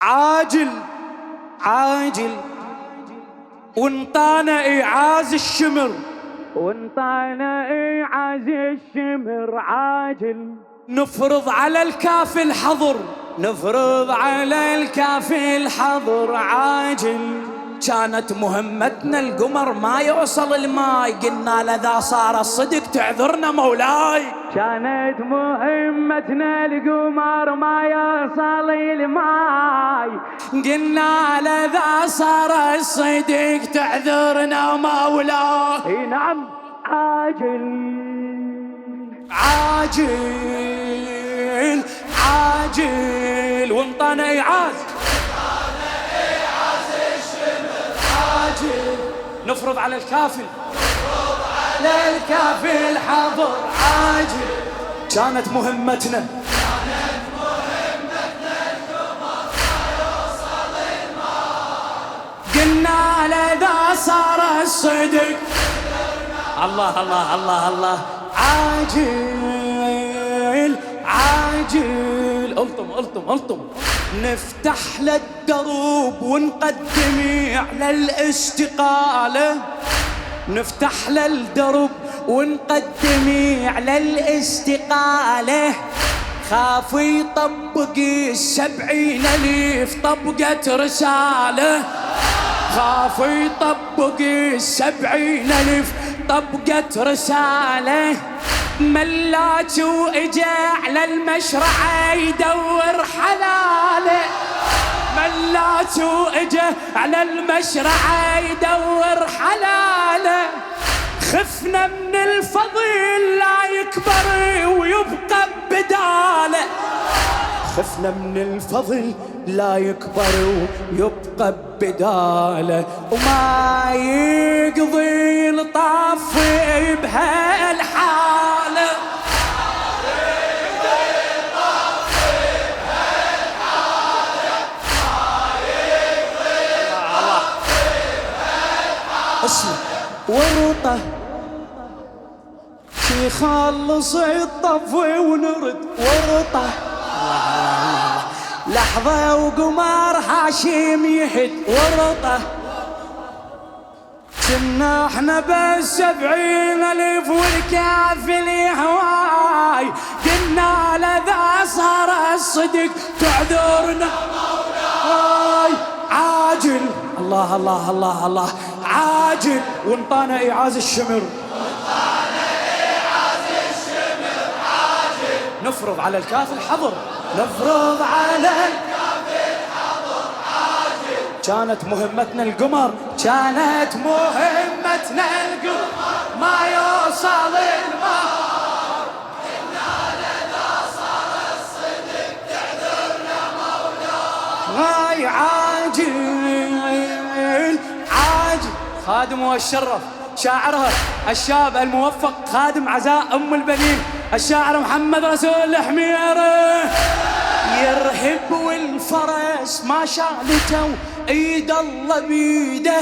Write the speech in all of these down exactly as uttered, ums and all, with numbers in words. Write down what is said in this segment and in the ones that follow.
عاجل عاجل وانطانا إيعاز الشمر، وانطانا إيعاز الشمر عاجل. نفرض على الكافي الحظر، نفرض على الكافي الحظر عاجل. كانت مهمتنا القمر ما يوصل الماي، قلنا لذا صار الصدق تعذرنا مولاي. كانت مهمتنا القمر ما يوصل الماي، قلنا لذا صار الصدق تعذرنا مولاي. نعم عاجل عاجل عاجل وانطانا إيعاز عاجل. نفرض على الكافي نفرض على الكافي الحظر عاجل. كانت مهمتنا كانت مهمتنا القمر ما يوصل الماء، قلنا لذا صار الصدق. الله الله الله الله. عاجل عاجل الطم الطم الطم. نفتح للدروب ونقدم على الاستقالة، نفتح للدرب ونقدم على الاستقالة. خاف يطبق السبعين ألف طبقة رسالة، خاف يطبق السبعين ألف طبقة رسالة. ملاك واجا على المشرعة يدور حلاله، ملاك واجا على المشرعة يدور حلاله. خفنا من الفضيل لا يكبر ويبقى بداله، خفنا من الفضل لا يكبر ويبقى بداله. وما يقضي الطاف بهالحاله، اسمع ورطه شي خلص الطفي ونرد ورطه. لحظة وقمر هاشم يهد ورطه. كنا احنا بس سبعين ألف والكافل هواي، قلنا لذا صار الصدق تعذرنا مولاي. عاجل الله الله الله الله. عاجل وانطانا إيعاز الشمر، وانطانا إيعاز الشمر عاجل. نفرض على الكافي الحظر، نفرض على الكافي الحظر عاجل. كانت مهمتنا القمر، كانت مهمتنا القمر ما يوصل الماء، إنا لذا صار الصدق تعذرنا مولاي. عاجل عاجل. خادم والشرف شاعرها الشاب الموفق خادم عزاء أم البنين الشاعر محمد رسول الحميرة. يرهب والفرس ما شالته ايد الله بيده،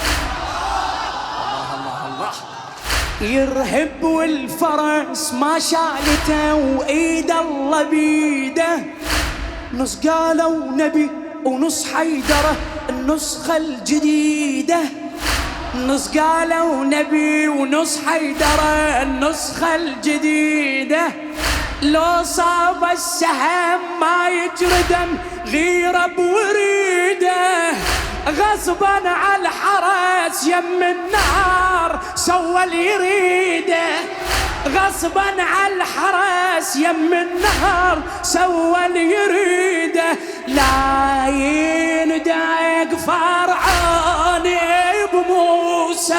الله الله الله. يرهب والفرس ما شالته وايد الله بيده. نص قالوا نبي ونص حيدره النسخة الجديدة، نص قالوا نبي ونص حيدره النسخة الجديدة. لو صاب السهم ما يجري دم غير بوريده، غصبا على الحرس يم النهار سوى اللي يريده، غصبا على الحرس يم النهار سوى اللي يريده. لا يندق فرعوني بموسى،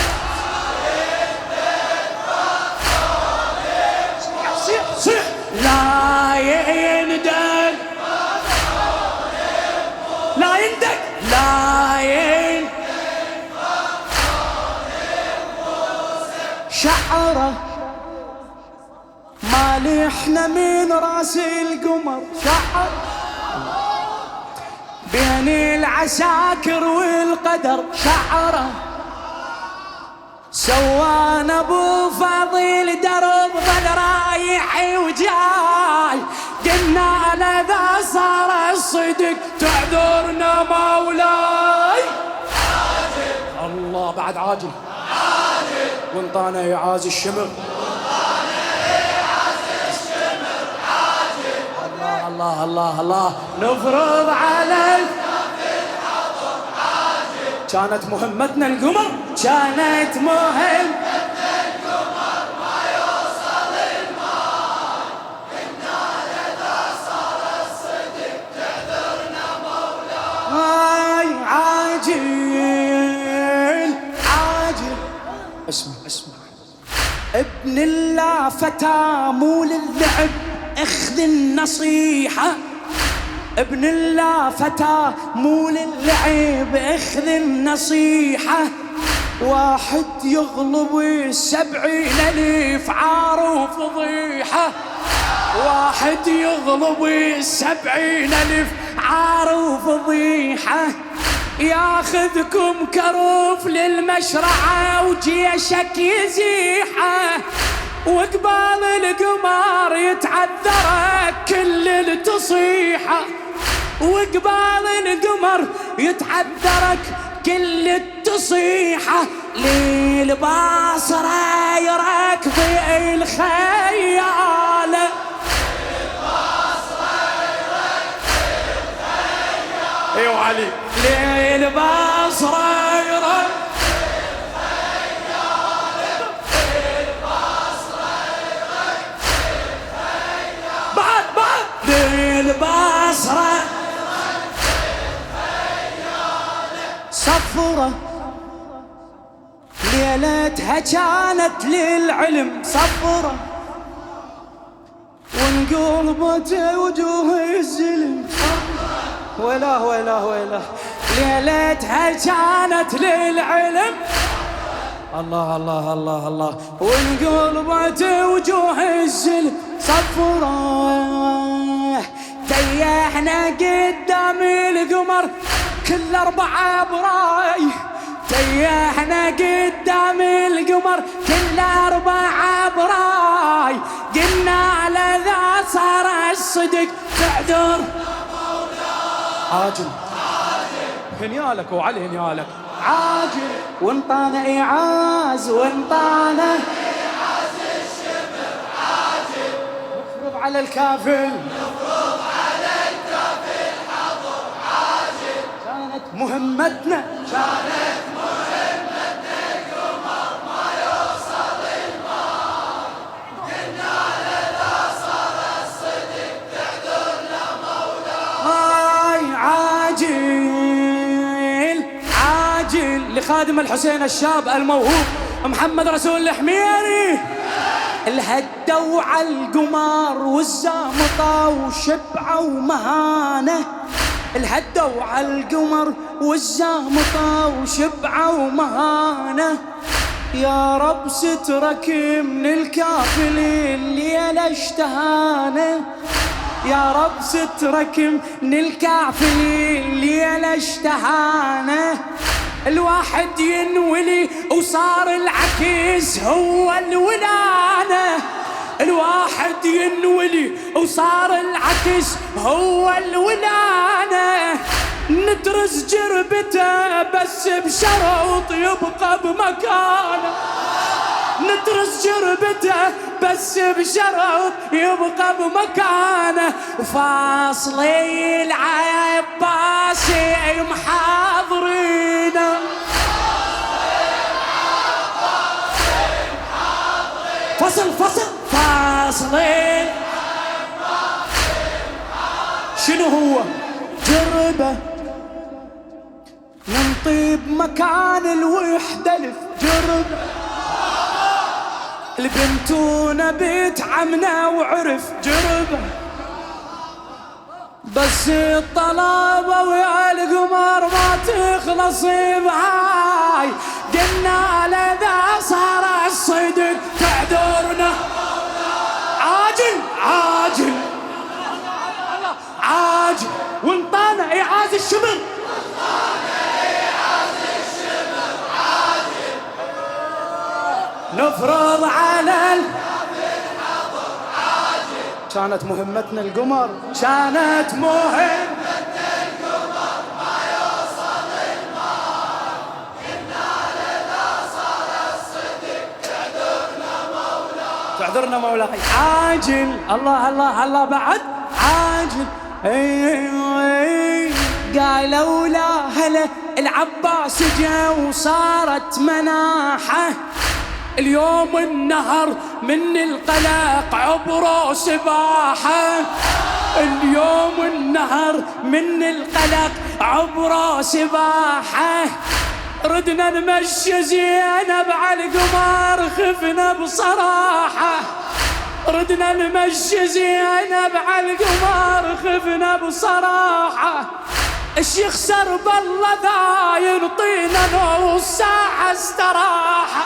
لا يندق لا يندق لا يندق شعره مالي احنا من راس القمر. شعر بين العساكر والقدر شعره سوانا ابو فاضل درب ظل رايح وجاي. قلنا على ذا صار الصدق تعذرنا مولاي. عاجل الله بعد عاجل عاجل وانطانا يعاز الشمر الله الله الله نفرض على الحضر عاجل. كانت مهمتنا القمر كانت مهمتنا القمر ما يوصل الماء. إنا لذا صار الصدق تعذرنا مولاي. عاجل عاجل اسمع اسمع ابن الله فتى مو للعب اخذ النصيحة. ابن الله فتى مو للعب اخذ النصيحة. واحد يغلب السبعين الف عار وفضيحة. واحد يغلب السبعين الف عار وفضيحة. ياخذكم كروف للمشرعة وجيشك يزيحه. وقبال القمر يتعذرك كل التصيحة. وقبال القمر يتعذرك كل التصيحة. ليل باصرة يراك في الخيالة. ايوه علي ليل باصرة يراك البصرة صفرة ليلتها كانت للعلم صفرة. وانقلبت وجوه الزلم ولا ولا ولا ليلتها كانت للعلم. الله الله الله الله وانقلبت وجوه الزلم صفرة. تيحنا قدام القمر كل أربعة براي. تيحنا قدام القمر كل أربعة براي. قلنا على ذا صار الصدق تعذر عاجل هنيالك وعلي هنيالك عاجل. وانطانا إعاز وانطانا إعاز الشمر عاجل. نفرض على الكافل مهمتنا كانت مهمتنا القمر ما يوصل الماء. قلنا لذا صار الصدق تعذرنا مولاي. عاجل عاجل لخادم الحسين الشاب الموهوب محمد رسول الحميري. الهدوا على القمر والزامطة وشبعة ومهانة. الهدوا على القمر والزامطة وشبعة ومهانة. يا رب سترك من الكافلين الليلة اشتهانة. يا رب سترك من الكافلين الليلة اشتهانة. الواحد ينولي وصار العكس هو الولانة. الواحد ينولي وصار العكس هو الولانة. ندرس جربته بس بشرط يبقى بمكانه. ندرس جربته بس بشرط يبقى بمكانه. فاصلي العباسي محاضرينه. فصل فصل فاصلين شنو هو جربه ننطيب مكان الوحدة الف جربه. البنتونة بيت عمنا وعرف جربه. بس الطلبة ويا القمر ما تخلص بهاي. قلنا لذا صار الصدق تعذرنا عاجل عاجل عاجل. وانطانا إعاز الشمر نفرض على الحضر عاجل. كانت مهمتنا القمر، كانت مهمتنا القمر ما يوصل الماي، قلنا لذا صار الصدق تعذرنا مولاي، تعذرنا مولاي. عاجل الله الله الله بعد عاجل. اي قالوا لا هلا العباس جا وصارت مناحه، اليوم النهر من القلق عبره سباحه، اليوم النهر من القلق عبره سباحه، ردنا نمشي زينب على القمر خفنا بصراحه، ردنا نمشي زينب على القمر خفنا بصراحه، الشيخ سرب الله ذا ينطينا نص ساعة استراحة.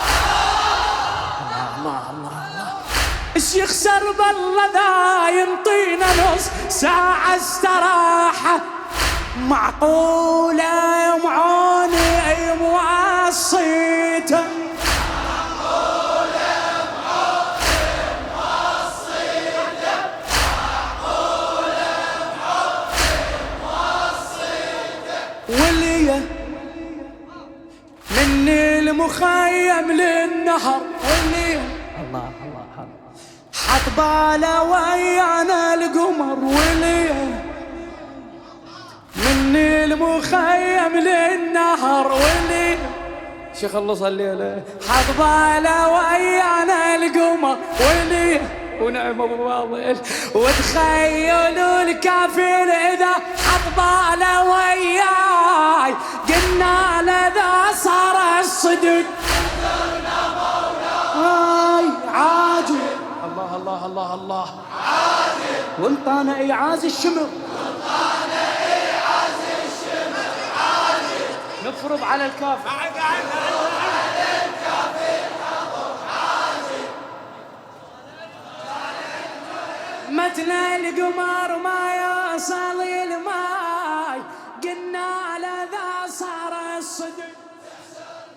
الله الله الله الشيخ سرب الله ذا ينطينا نص ساعة استراحة، معقولة يا معوني أي موصيته، وليه من المخيم للنهر، وليه الله الله حط باله ويانا القمر، وليه من المخيم للنهر، وليه شيخ الله صلي عليه حط باله ويانا القمر، وليه ونعم ابو فاضل وتخيلوا الكافر اذا حط باله وياي، قلنا لذا صار الصدق هاي عاجل. الله الله الله الله عاجل وانطانا ايعاز الشمر، وانطانا ايعاز الشمر عاجل، نفرض على الكافر متنا القمر ما يوصل الماي، قلنا لذا صار الصدق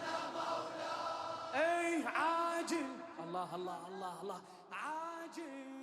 اي عاجل. الله الله الله الله عاجل.